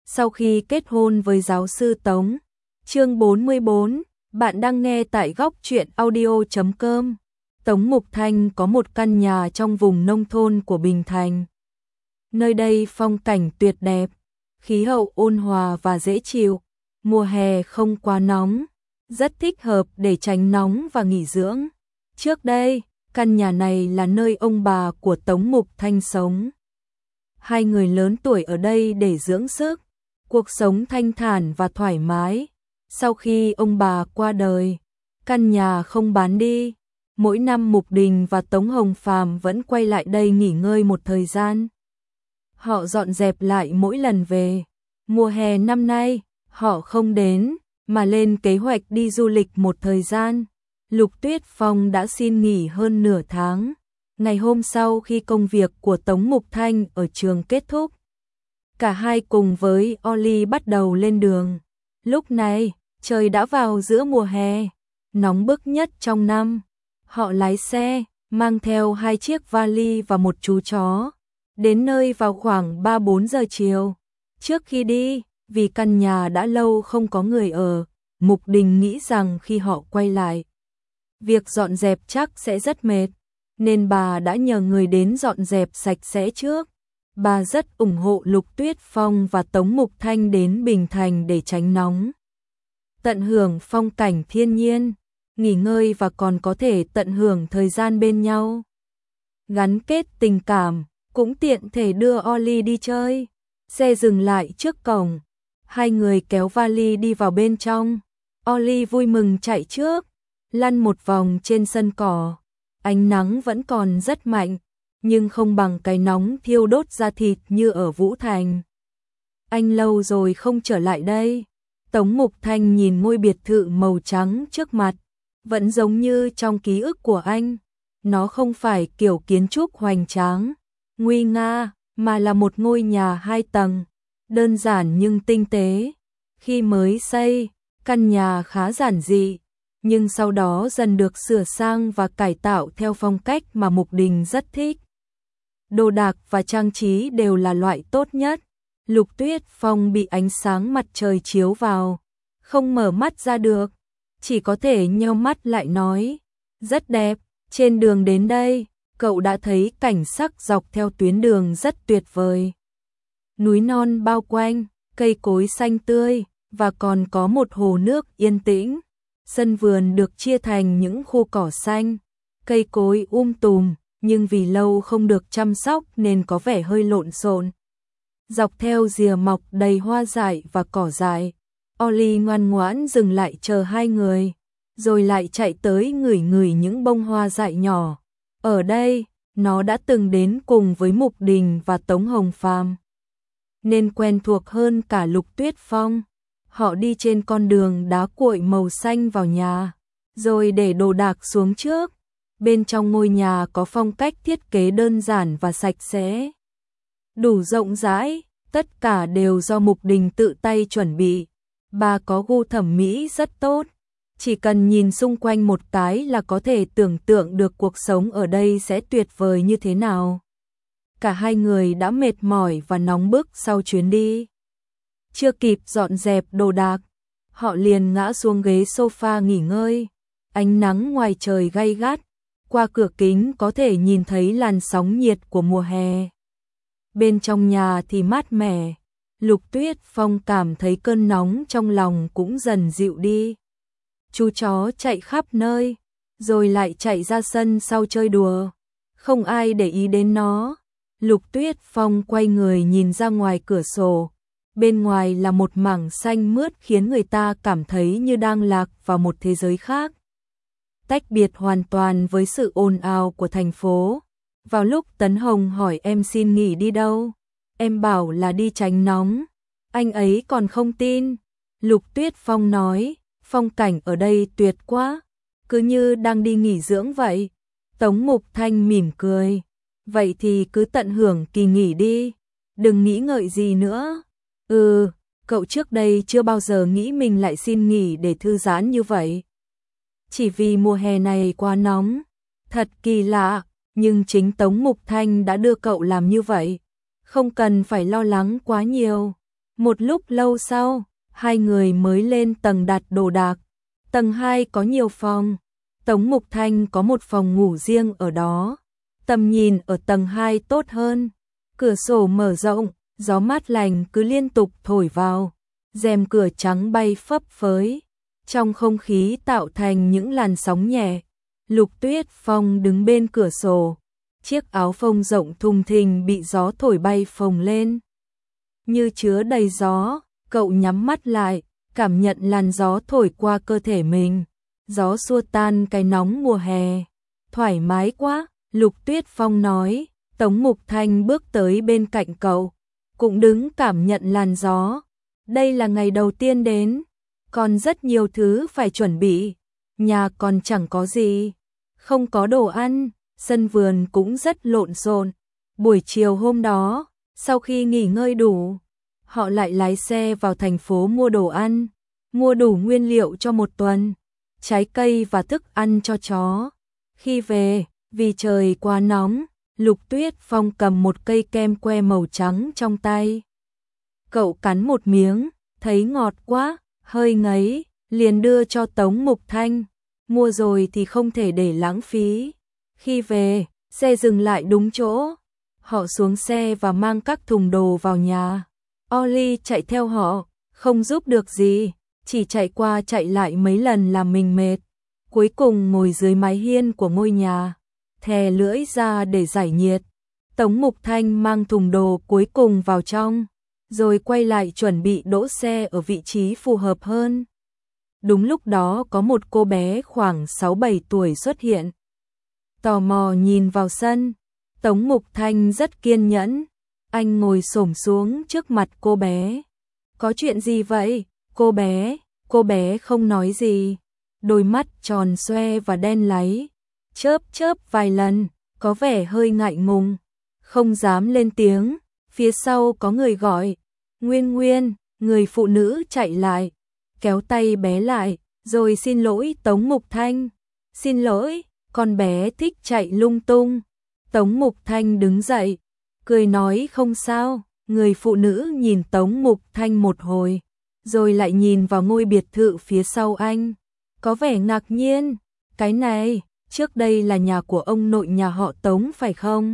sau khi kết hôn với giáo sư Tống. Chương 44, bạn đang nghe tại góc truyện audio.com. Tống Mục Thanh có một căn nhà trong vùng nông thôn của Bình Thành. Nơi đây phong cảnh tuyệt đẹp, khí hậu ôn hòa và dễ chịu, mùa hè không quá nóng, rất thích hợp để tránh nóng và nghỉ dưỡng. Trước đây, căn nhà này là nơi ông bà của Tống Mục Thanh sống. Hai người lớn tuổi ở đây để dưỡng sức, cuộc sống thanh thản và thoải mái. Sau khi ông bà qua đời, căn nhà không bán đi. Mỗi năm Mục Đình và Tống Hồng Phàm vẫn quay lại đây nghỉ ngơi một thời gian. Họ dọn dẹp lại mỗi lần về. Mùa hè năm nay, họ không đến, mà lên kế hoạch đi du lịch một thời gian. Lục Tuyết Phong đã xin nghỉ hơn nửa tháng. Ngày hôm sau khi công việc của Tống Mục Thanh ở trường kết thúc, cả hai cùng với Oli bắt đầu lên đường. Lúc này, trời đã vào giữa mùa hè, nóng bức nhất trong năm. Họ lái xe, mang theo 2 chiếc vali và một chú chó. Đến nơi vào khoảng 3-4 giờ chiều. Trước khi đi, vì căn nhà đã lâu không có người ở, Mục Đình nghĩ rằng khi họ quay lại, việc dọn dẹp chắc sẽ rất mệt, nên bà đã nhờ người đến dọn dẹp sạch sẽ trước. Bà rất ủng hộ Lục Tuyết Phong và Tống Mục Thanh đến Bình Thành để tránh nóng, tận hưởng phong cảnh thiên nhiên, nghỉ ngơi và còn có thể tận hưởng thời gian bên nhau. Gắn kết tình cảm, cũng tiện thể đưa Oli đi chơi. Xe dừng lại trước cổng, hai người kéo vali đi vào bên trong. Oli vui mừng chạy trước, lăn một vòng trên sân cỏ. Ánh nắng vẫn còn rất mạnh, nhưng không bằng cái nóng thiêu đốt da thịt như ở Vũ Thành. Anh lâu rồi không trở lại đây. Tống Mục Thanh nhìn ngôi biệt thự màu trắng trước mặt, vẫn giống như trong ký ức của anh. Nó không phải kiểu kiến trúc hoành tráng, nguy nga, mà là một ngôi nhà 2 tầng, đơn giản nhưng tinh tế. Khi mới xây, căn nhà khá giản dị, nhưng sau đó dần được sửa sang và cải tạo theo phong cách mà Mục Đình rất thích. Đồ đạc và trang trí đều là loại tốt nhất. Lục Tuyết Phong bị ánh sáng mặt trời chiếu vào, không mở mắt ra được, chỉ có thể nheo mắt lại nói, rất đẹp. Trên đường đến đây, cậu đã thấy cảnh sắc dọc theo tuyến đường rất tuyệt vời. Núi non bao quanh, cây cối xanh tươi, và còn có một hồ nước yên tĩnh. Sân vườn được chia thành những khu cỏ xanh, cây cối tùm, nhưng vì lâu không được chăm sóc nên có vẻ hơi lộn xộn. Dọc theo rìa mọc đầy hoa dại và cỏ dại, Oli ngoan ngoãn dừng lại chờ hai người, rồi lại chạy tới ngửi ngửi những bông hoa dại nhỏ. Ở đây, nó đã từng đến cùng với Mục Đình và Tống Hồng Phàm, nên quen thuộc hơn cả Lục Tuyết Phong. Họ đi trên con đường đá cuội màu xanh vào nhà, rồi để đồ đạc xuống trước. Bên trong ngôi nhà có phong cách thiết kế đơn giản và sạch sẽ, đủ rộng rãi, tất cả đều do Mục Đình tự tay chuẩn bị. Bà có gu thẩm mỹ rất tốt, chỉ cần nhìn xung quanh một cái là có thể tưởng tượng được cuộc sống ở đây sẽ tuyệt vời như thế nào. Cả hai người đã mệt mỏi và nóng bức sau chuyến đi. Chưa kịp dọn dẹp đồ đạc, họ liền ngã xuống ghế sofa nghỉ ngơi. Ánh nắng ngoài trời gay gắt, qua cửa kính có thể nhìn thấy làn sóng nhiệt của mùa hè. Bên trong nhà thì mát mẻ, Lục Tuyết Phong cảm thấy cơn nóng trong lòng cũng dần dịu đi. Chú chó chạy khắp nơi, rồi lại chạy ra sân sau chơi đùa. Không ai để ý đến nó. Lục Tuyết Phong quay người nhìn ra ngoài cửa sổ. Bên ngoài là một mảng xanh mướt khiến người ta cảm thấy như đang lạc vào một thế giới khác, tách biệt hoàn toàn với sự ồn ào của thành phố. Vào lúc Tấn Hồng hỏi em xin nghỉ đi đâu, em bảo là đi tránh nóng. Anh ấy còn không tin. Lục Tuyết Phong nói, phong cảnh ở đây tuyệt quá, cứ như đang đi nghỉ dưỡng vậy. Tống Mục Thanh mỉm cười, vậy thì cứ tận hưởng kỳ nghỉ đi, đừng nghĩ ngợi gì nữa. Cậu trước đây chưa bao giờ nghĩ mình lại xin nghỉ để thư giãn như vậy. Chỉ vì mùa hè này quá nóng, thật kỳ lạ, nhưng chính Tống Mục Thanh đã đưa cậu làm như vậy. Không cần phải lo lắng quá nhiều. Một lúc lâu sau, hai người mới lên tầng đặt đồ đạc. Tầng 2 có nhiều phòng. Tống Mục Thanh có một phòng ngủ riêng ở đó. Tầm nhìn ở tầng 2 tốt hơn. Cửa sổ mở rộng, gió mát lành cứ liên tục thổi vào. Rèm cửa trắng bay phấp phới. Trong không khí tạo thành những làn sóng nhẹ. Lục Tuyết Phong đứng bên cửa sổ. Chiếc áo phông rộng thùng thình bị gió thổi bay phồng lên. Như chứa đầy gió, cậu nhắm mắt lại, cảm nhận làn gió thổi qua cơ thể mình. Gió xua tan cái nóng mùa hè. Thoải mái quá, Lục Tuyết Phong nói. Tống Mục Thanh bước tới bên cạnh cậu, cũng đứng cảm nhận làn gió. Đây là ngày đầu tiên đến, còn rất nhiều thứ phải chuẩn bị. Nhà còn chẳng có gì, không có đồ ăn, sân vườn cũng rất lộn xộn. Buổi chiều hôm đó, sau khi nghỉ ngơi đủ, họ lại lái xe vào thành phố mua đồ ăn, mua đủ nguyên liệu cho một tuần, trái cây và thức ăn cho chó. Khi về, vì trời quá nóng, Lục Tuyết Phong cầm một cây kem que màu trắng trong tay. Cậu cắn một miếng, thấy ngọt quá, hơi ngấy, liền đưa cho Tống Mục Thanh. Mua rồi thì không thể để lãng phí. Khi về, xe dừng lại đúng chỗ. Họ xuống xe và mang các thùng đồ vào nhà. Ollie chạy theo họ, không giúp được gì, chỉ chạy qua chạy lại mấy lần làm mình mệt. Cuối cùng ngồi dưới mái hiên của ngôi nhà, thè lưỡi ra để giải nhiệt. Tống Mục Thanh mang thùng đồ cuối cùng vào trong, rồi quay lại chuẩn bị đỗ xe ở vị trí phù hợp hơn. Đúng lúc đó có một cô bé khoảng 6-7 tuổi xuất hiện. Tò mò nhìn vào sân, Tống Mục Thanh rất kiên nhẫn. Anh ngồi xổm xuống trước mặt cô bé. Có chuyện gì vậy, cô bé không nói gì. Đôi mắt tròn xoe và đen láy, chớp chớp vài lần, có vẻ hơi ngại ngùng, không dám lên tiếng. Phía sau có người gọi, Nguyên Nguyên, người phụ nữ chạy lại, kéo tay bé lại, rồi xin lỗi Tống Mục Thanh. Xin lỗi, con bé thích chạy lung tung. Tống Mục Thanh đứng dậy, cười nói không sao. Người phụ nữ nhìn Tống Mục Thanh một hồi, rồi lại nhìn vào ngôi biệt thự phía sau anh. Có vẻ ngạc nhiên, cái này, trước đây là nhà của ông nội nhà họ Tống phải không?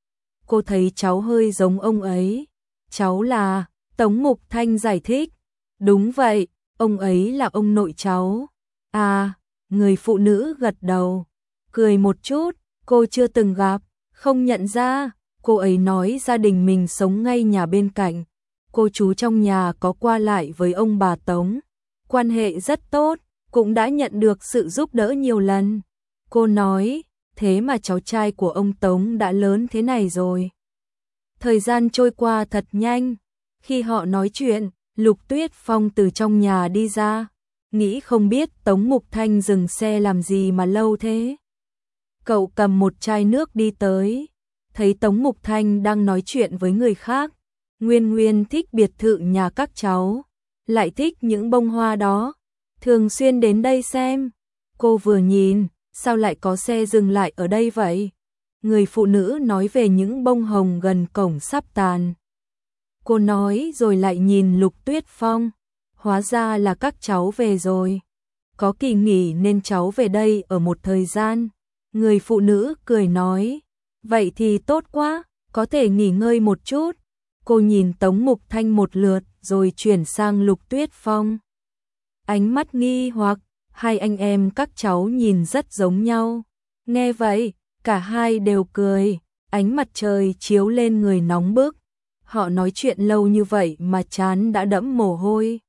Cô thấy cháu hơi giống ông ấy. Cháu là, Tống Mục Thanh giải thích. Đúng vậy, ông ấy là ông nội cháu. À, người phụ nữ gật đầu, cười một chút, cô chưa từng gặp, không nhận ra. Cô ấy nói gia đình mình sống ngay nhà bên cạnh. Cô chú trong nhà có qua lại với ông bà Tống, quan hệ rất tốt, cũng đã nhận được sự giúp đỡ nhiều lần. Cô nói, thế mà cháu trai của ông Tống đã lớn thế này rồi. Thời gian trôi qua thật nhanh. Khi họ nói chuyện, Lục Tuyết Phong từ trong nhà đi ra, nghĩ không biết Tống Mục Thanh dừng xe làm gì mà lâu thế. Cậu cầm một chai nước đi tới, thấy Tống Mục Thanh đang nói chuyện với người khác. Nguyên Nguyên thích biệt thự nhà các cháu, lại thích những bông hoa đó, thường xuyên đến đây xem. Cô vừa nhìn, sao lại có xe dừng lại ở đây vậy? Người phụ nữ nói về những bông hồng gần cổng sắp tàn. Cô nói rồi lại nhìn Lục Tuyết Phong, hóa ra là các cháu về rồi. Có kỳ nghỉ nên cháu về đây ở một thời gian. Người phụ nữ cười nói, vậy thì tốt quá, có thể nghỉ ngơi một chút. Cô nhìn Tống Mục Thanh một lượt rồi chuyển sang Lục Tuyết Phong. Ánh mắt nghi hoặc, hai anh em các cháu nhìn rất giống nhau. Nghe vậy, cả hai đều cười, ánh mặt trời chiếu lên người nóng bức. Họ nói chuyện lâu như vậy mà trán đã đẫm mồ hôi.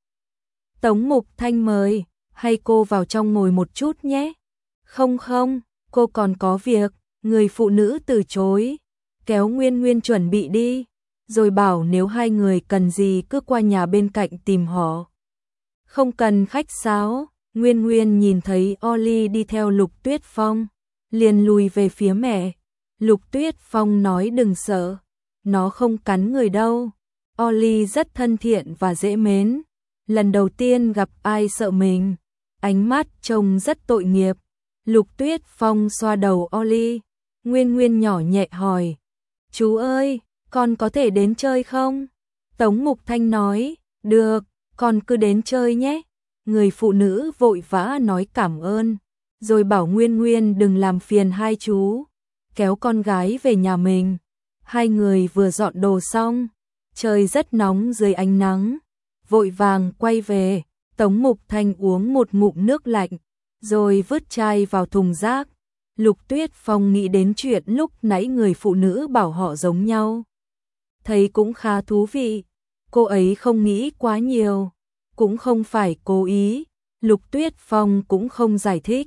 Tống Mục Thanh mời, hay cô vào trong ngồi một chút nhé. Không không, cô còn có việc. Người phụ nữ từ chối, kéo Nguyên Nguyên chuẩn bị đi, rồi bảo nếu hai người cần gì cứ qua nhà bên cạnh tìm họ. Không cần khách sáo. Nguyên Nguyên nhìn thấy Ollie đi theo Lục Tuyết Phong, liền lùi về phía mẹ. Lục Tuyết Phong nói đừng sợ, nó không cắn người đâu. Ollie rất thân thiện và dễ mến, lần đầu tiên gặp ai sợ mình. Ánh mắt trông rất tội nghiệp. Lục Tuyết Phong xoa đầu Ollie. Nguyên Nguyên nhỏ nhẹ hỏi, chú ơi, con có thể đến chơi không? Tống Mục Thanh nói, Được, con cứ đến chơi nhé. Người phụ nữ vội vã nói cảm ơn, rồi bảo Nguyên Nguyên đừng làm phiền hai chú, kéo con gái về nhà mình. Hai người vừa dọn đồ xong, trời rất nóng dưới ánh nắng, vội vàng quay về. Tống Mục Thanh uống một ngụm nước lạnh, rồi vứt chai vào thùng rác. Lục Tuyết Phong nghĩ đến chuyện lúc nãy người phụ nữ bảo họ giống nhau, thấy cũng khá thú vị. Cô ấy không nghĩ quá nhiều, cũng không phải cố ý. Lục Tuyết Phong cũng không giải thích.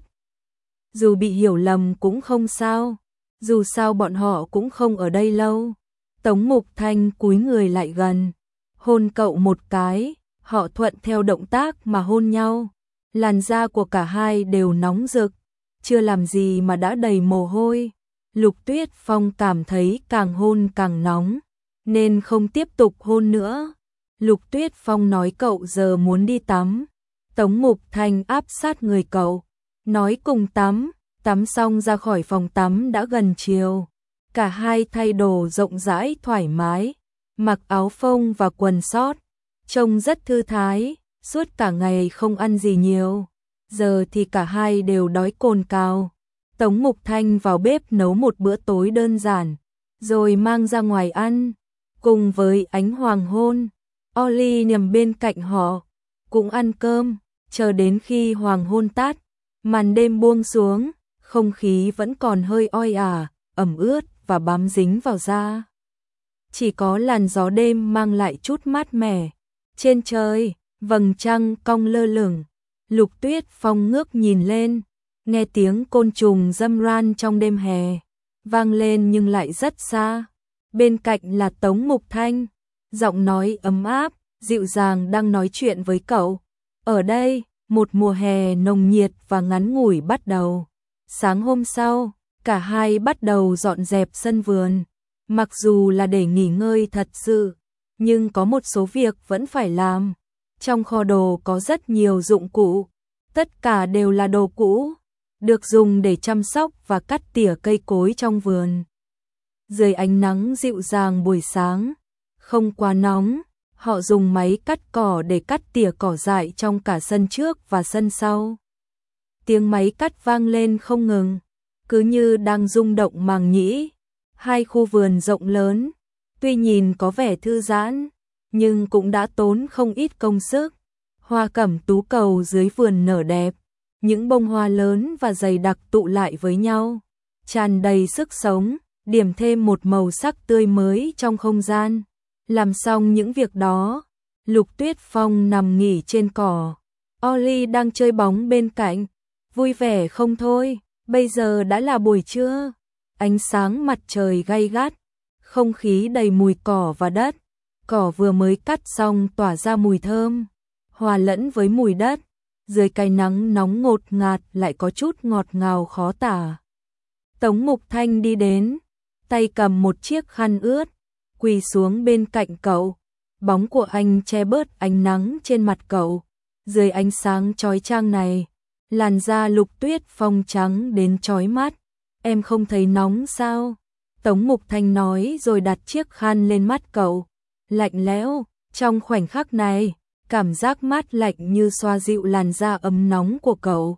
Dù bị hiểu lầm cũng không sao, dù sao bọn họ cũng không ở đây lâu. Tống Mục Thanh cúi người lại gần, hôn cậu một cái, họ thuận theo động tác mà hôn nhau. Làn da của cả hai đều nóng rực, chưa làm gì mà đã đầy mồ hôi. Lục Tuyết Phong cảm thấy càng hôn càng nóng, nên không tiếp tục hôn nữa. Lục Tuyết Phong nói cậu giờ muốn đi tắm. Tống Mục Thanh áp sát người cậu, nói cùng tắm. Tắm xong ra khỏi phòng tắm đã gần chiều. Cả hai thay đồ rộng rãi thoải mái, mặc áo phông và quần sót, trông rất thư thái. Suốt cả ngày không ăn gì nhiều, giờ thì cả hai đều đói cồn cào. Tống Mục Thanh vào bếp nấu một bữa tối đơn giản, rồi mang ra ngoài ăn. Cùng với ánh hoàng hôn, Ollie nằm bên cạnh họ, cũng ăn cơm. Chờ đến khi hoàng hôn tắt, màn đêm buông xuống, không khí vẫn còn hơi oi ả, ẩm ướt và bám dính vào da. Chỉ có làn gió đêm mang lại chút mát mẻ. Trên trời, vầng trăng cong lơ lửng. Lục Tuyết Phong ngước nhìn lên, nghe tiếng côn trùng râm ran trong đêm hè, vang lên nhưng lại rất xa. Bên cạnh là Tống Mục Thanh, giọng nói ấm áp, dịu dàng đang nói chuyện với cậu. Ở đây, một mùa hè nồng nhiệt và ngắn ngủi bắt đầu. Sáng hôm sau, cả hai bắt đầu dọn dẹp sân vườn. Mặc dù là để nghỉ ngơi thật sự, nhưng có một số việc vẫn phải làm. Trong kho đồ có rất nhiều dụng cụ, tất cả đều là đồ cũ, được dùng để chăm sóc và cắt tỉa cây cối trong vườn. Dưới ánh nắng dịu dàng buổi sáng, không quá nóng, họ dùng máy cắt cỏ để cắt tỉa cỏ dại trong cả sân trước và sân sau. Tiếng máy cắt vang lên không ngừng, cứ như đang rung động màng nhĩ. Hai khu vườn rộng lớn, tuy nhìn có vẻ thư giãn, nhưng cũng đã tốn không ít công sức. Hoa cẩm tú cầu dưới vườn nở đẹp, những bông hoa lớn và dày đặc tụ lại với nhau, tràn đầy sức sống, điểm thêm một màu sắc tươi mới trong không gian. Làm xong những việc đó, Lục Tuyết Phong nằm nghỉ trên cỏ. Ollie đang chơi bóng bên cạnh, vui vẻ không thôi. Bây giờ đã là buổi trưa, ánh sáng mặt trời gay gắt, không khí đầy mùi cỏ và đất. Cỏ vừa mới cắt xong tỏa ra mùi thơm, hòa lẫn với mùi đất. Dưới cái nắng nóng ngột ngạt lại có chút ngọt ngào khó tả. Tống Mục Thanh đi đến, tay cầm một chiếc khăn ướt, quỳ xuống bên cạnh cậu. Bóng của anh che bớt ánh nắng trên mặt cậu. Dưới ánh sáng chói chang này, làn da Lục Tuyết Phong trắng đến chói mắt. Em không thấy nóng sao? Tống Mục Thanh nói rồi đặt chiếc khăn lên mắt cậu. Lạnh lẽo, trong khoảnh khắc này, cảm giác mát lạnh như xoa dịu làn da ấm nóng của cậu.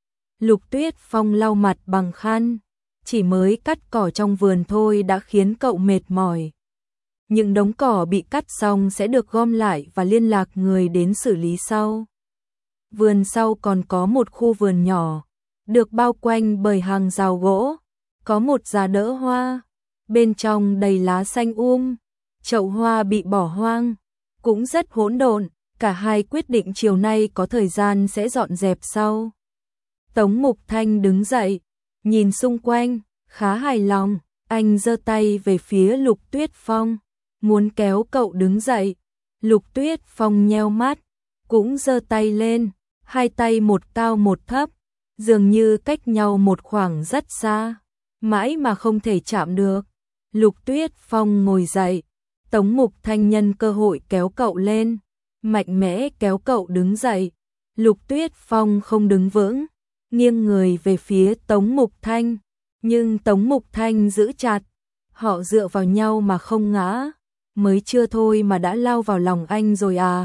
Lục Tuyết Phong lau mặt bằng khăn, chỉ mới cắt cỏ trong vườn thôi đã khiến cậu mệt mỏi. Những đống cỏ bị cắt xong sẽ được gom lại và liên lạc người đến xử lý sau. Vườn sau còn có một khu vườn nhỏ, được bao quanh bởi hàng rào gỗ, có một giá đỡ hoa, bên trong đầy lá xanh chậu hoa bị bỏ hoang, cũng rất hỗn độn. Cả hai quyết định chiều nay có thời gian sẽ dọn dẹp sau. Tống Mục Thanh đứng dậy, nhìn xung quanh, khá hài lòng. Anh giơ tay về phía Lục Tuyết Phong, muốn kéo cậu đứng dậy. Lục Tuyết Phong nheo mắt, cũng giơ tay lên, hai tay một cao một thấp, dường như cách nhau một khoảng rất xa, mãi mà không thể chạm được. Lục Tuyết Phong ngồi dậy, Tống Mục Thanh nhân cơ hội kéo cậu lên, mạnh mẽ kéo cậu đứng dậy. Lục Tuyết Phong không đứng vững, nghiêng người về phía Tống Mục Thanh, nhưng Tống Mục Thanh giữ chặt. Họ dựa vào nhau mà không ngã. Mới chưa thôi mà đã lao vào lòng anh rồi à?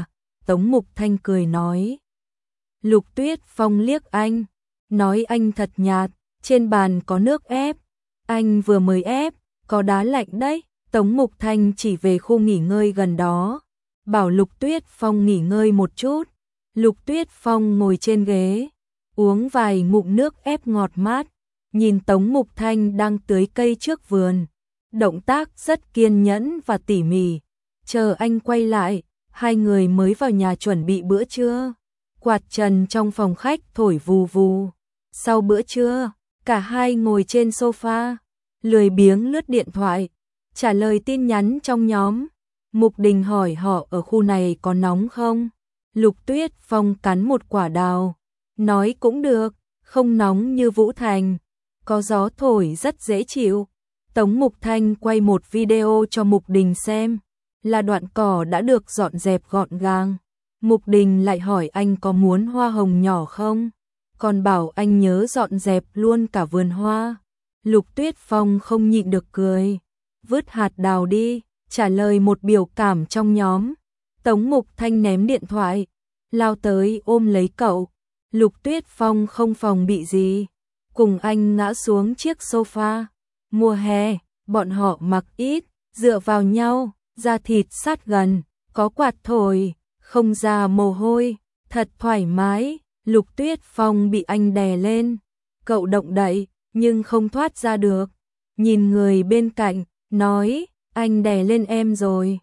Tống Mục Thanh cười nói. Lục Tuyết Phong liếc anh, nói anh thật nhạt, trên bàn có nước ép, anh vừa mới ép, có đá lạnh đấy. Tống Mục Thanh chỉ về khu nghỉ ngơi gần đó, bảo Lục Tuyết Phong nghỉ ngơi một chút. Lục Tuyết Phong ngồi trên ghế, uống vài ngụm nước ép ngọt mát, nhìn Tống Mục Thanh đang tưới cây trước vườn. Động tác rất kiên nhẫn và tỉ mỉ. Chờ anh quay lại, hai người mới vào nhà chuẩn bị bữa trưa. Quạt trần trong phòng khách thổi vù vù. Sau bữa trưa, cả hai ngồi trên sofa, lười biếng lướt điện thoại, trả lời tin nhắn trong nhóm. Mục Đình hỏi họ ở khu này có nóng không? Lục Tuyết Phong cắn một quả đào, nói cũng được, không nóng như Vũ Thành, có gió thổi rất dễ chịu. Tống Mục Thanh quay một video cho Mục Đình xem, là đoạn cỏ đã được dọn dẹp gọn gàng. Mục Đình lại hỏi anh có muốn hoa hồng nhỏ không, còn bảo anh nhớ dọn dẹp luôn cả vườn hoa. Lục Tuyết Phong không nhịn được cười, vứt hạt đào đi, trả lời một biểu cảm trong nhóm. Tống Mục Thanh ném điện thoại, lao tới ôm lấy cậu. Lục Tuyết Phong không phòng bị gì, cùng anh ngã xuống chiếc sofa. Mùa hè, bọn họ mặc ít, dựa vào nhau, da thịt sát gần, có quạt thổi, không ra mồ hôi, thật thoải mái. Lục Tuyết Phong bị anh đè lên, cậu động đậy nhưng không thoát ra được. Nhìn người bên cạnh, nói, anh đè lên em rồi.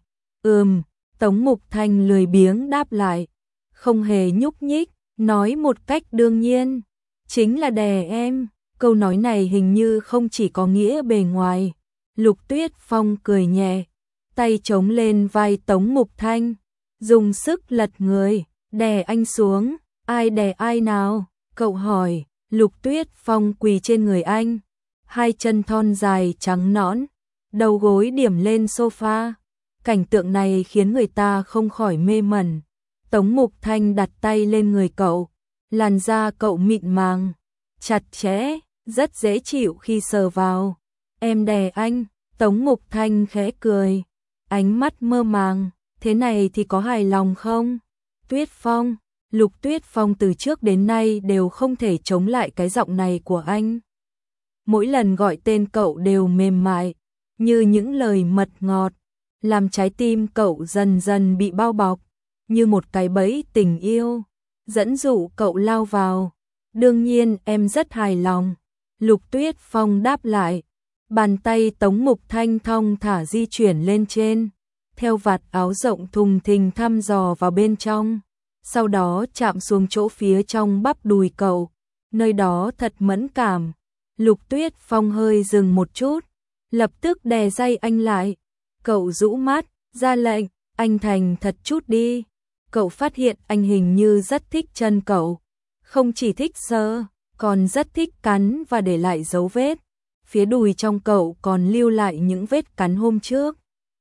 Tống Mục Thanh lười biếng đáp lại, không hề nhúc nhích, nói một cách đương nhiên, chính là đè em. Câu nói này hình như không chỉ có nghĩa bề ngoài. Lục Tuyết Phong cười nhẹ, tay chống lên vai Tống Mục Thanh, dùng sức lật người, đè anh xuống. Ai đè ai nào? Cậu hỏi. Lục Tuyết Phong quỳ trên người anh, hai chân thon dài trắng nõn, đầu gối điểm lên sofa. Cảnh tượng này khiến người ta không khỏi mê mẩn. Tống Mục Thanh đặt tay lên người cậu, làn da cậu mịn màng, chặt chẽ, rất dễ chịu khi sờ vào. Em đè anh. Tống Mục Thanh khẽ cười, ánh mắt mơ màng, thế này thì có hài lòng không? Tuyết Phong. Lục Tuyết Phong từ trước đến nay đều không thể chống lại cái giọng này của anh. Mỗi lần gọi tên cậu đều mềm mại, như những lời mật ngọt, làm trái tim cậu dần dần bị bao bọc, như một cái bẫy tình yêu, dẫn dụ cậu lao vào. Đương nhiên em rất hài lòng. Lục Tuyết Phong đáp lại, bàn tay Tống Mục Thanh thong thả di chuyển lên trên, theo vạt áo rộng thùng thình thăm dò vào bên trong. Sau đó chạm xuống chỗ phía trong bắp đùi cậu, nơi đó thật mẫn cảm. Lục Tuyết Phong hơi dừng một chút, lập tức đè dây anh lại. Cậu rũ mắt, ra lệnh, anh thành thật chút đi. Cậu phát hiện anh hình như rất thích chân cậu, không chỉ thích sờ, còn rất thích cắn và để lại dấu vết. Phía đùi trong cậu còn lưu lại những vết cắn hôm trước.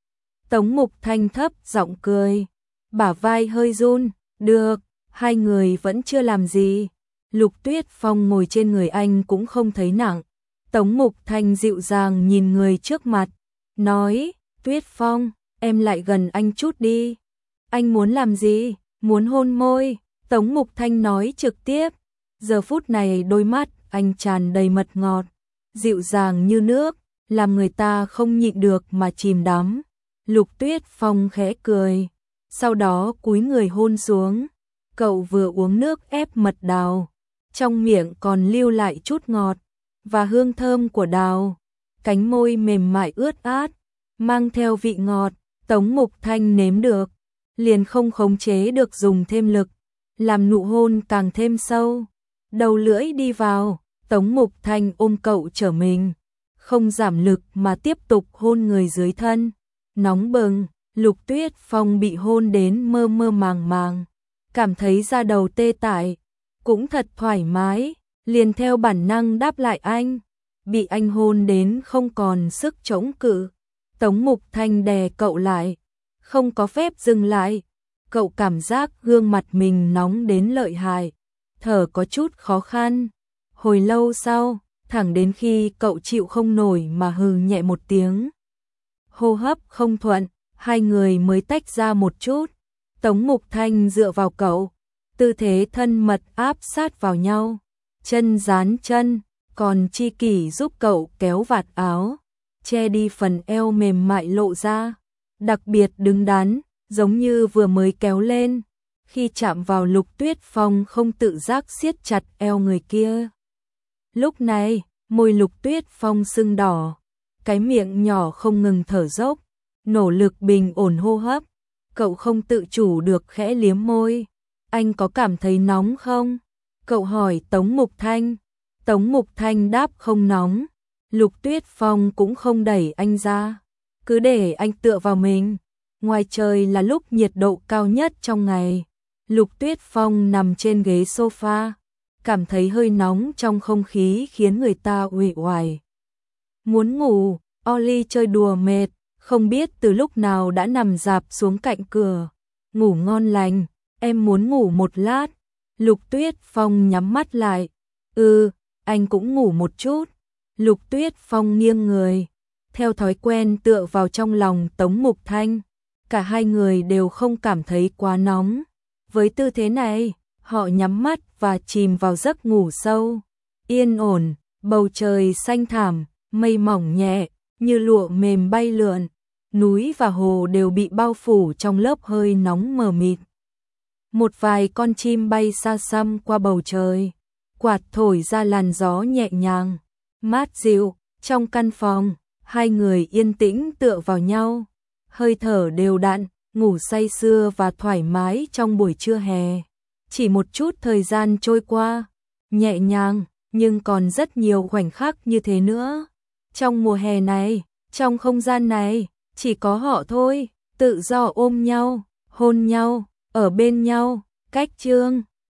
Tống Mục Thanh thấp giọng cười, bả vai hơi run. Được, hai người vẫn chưa làm gì. Lục Tuyết Phong ngồi trên người anh cũng không thấy nặng. Tống Mục Thanh dịu dàng nhìn người trước mặt, nói, Tuyết Phong, em lại gần anh chút đi. Anh muốn làm gì? Muốn hôn môi. Tống Mục Thanh nói trực tiếp. Giờ phút này đôi mắt anh tràn đầy mật ngọt, dịu dàng như nước, làm người ta không nhịn được mà chìm đắm. Lục Tuyết Phong khẽ cười, sau đó cúi người hôn xuống. Cậu vừa uống nước ép mật đào, trong miệng còn lưu lại chút ngọt và hương thơm của đào. Cánh môi mềm mại ướt át, mang theo vị ngọt. Tống Mục Thanh nếm được, liền không khống chế được dùng thêm lực, làm nụ hôn càng thêm sâu. Đầu lưỡi đi vào, Tống Mục Thanh ôm cậu trở mình, không giảm lực mà tiếp tục hôn người dưới thân. Nóng bừng, Lục Tuyết Phong bị hôn đến mơ mơ màng màng, cảm thấy da đầu tê tại, cũng thật thoải mái, liền theo bản năng đáp lại anh. Bị anh hôn đến không còn sức chống cự, Tống Mục Thanh đè cậu lại, không có phép dừng lại. Cậu cảm giác gương mặt mình nóng đến lợi hại, thở có chút khó khăn. Hồi lâu sau, thẳng đến khi cậu chịu không nổi mà hừ nhẹ một tiếng, hô hấp không thuận, hai người mới tách ra một chút. Tống Mục Thanh dựa vào cậu, tư thế thân mật áp sát vào nhau, chân dán chân, còn Chi Kỷ giúp cậu kéo vạt áo, che đi phần eo mềm mại lộ ra, đặc biệt đứng đắn, giống như vừa mới kéo lên. Khi chạm vào Lục Tuyết Phong không tự giác siết chặt eo người kia. Lúc này, môi Lục Tuyết Phong sưng đỏ, cái miệng nhỏ không ngừng thở dốc, nỗ lực bình ổn hô hấp. Cậu không tự chủ được khẽ liếm môi. Anh có cảm thấy nóng không? Cậu hỏi Tống Mục Thanh. Tống Mục Thanh đáp không nóng. Lục Tuyết Phong cũng không đẩy anh ra, cứ để anh tựa vào mình. Ngoài trời là lúc nhiệt độ cao nhất trong ngày. Lục Tuyết Phong nằm trên ghế sofa, cảm thấy hơi nóng trong không khí khiến người ta uể oải. Muốn ngủ, Oli chơi đùa mệt, không biết từ lúc nào đã nằm rạp xuống cạnh cửa. Ngủ ngon lành, em muốn ngủ một lát. Lục Tuyết Phong nhắm mắt lại. Anh cũng ngủ một chút. Lục Tuyết Phong nghiêng người, theo thói quen tựa vào trong lòng Tống Mục Thanh. Cả hai người đều không cảm thấy quá nóng. Với tư thế này, họ nhắm mắt và chìm vào giấc ngủ sâu. Yên ổn, bầu trời xanh thẳm, mây mỏng nhẹ, như lụa mềm bay lượn. Núi và hồ đều bị bao phủ trong lớp hơi nóng mờ mịt. Một vài con chim bay xa xăm qua bầu trời. Quạt thổi ra làn gió nhẹ nhàng, mát dịu. Trong căn phòng, hai người yên tĩnh tựa vào nhau. Hơi thở đều đặn, ngủ say sưa và thoải mái trong buổi trưa hè. Chỉ một chút thời gian trôi qua, nhẹ nhàng, nhưng còn rất nhiều khoảnh khắc như thế nữa. Trong mùa hè này, trong không gian này, chỉ có họ thôi, tự do ôm nhau, hôn nhau, ở bên nhau. Cách chương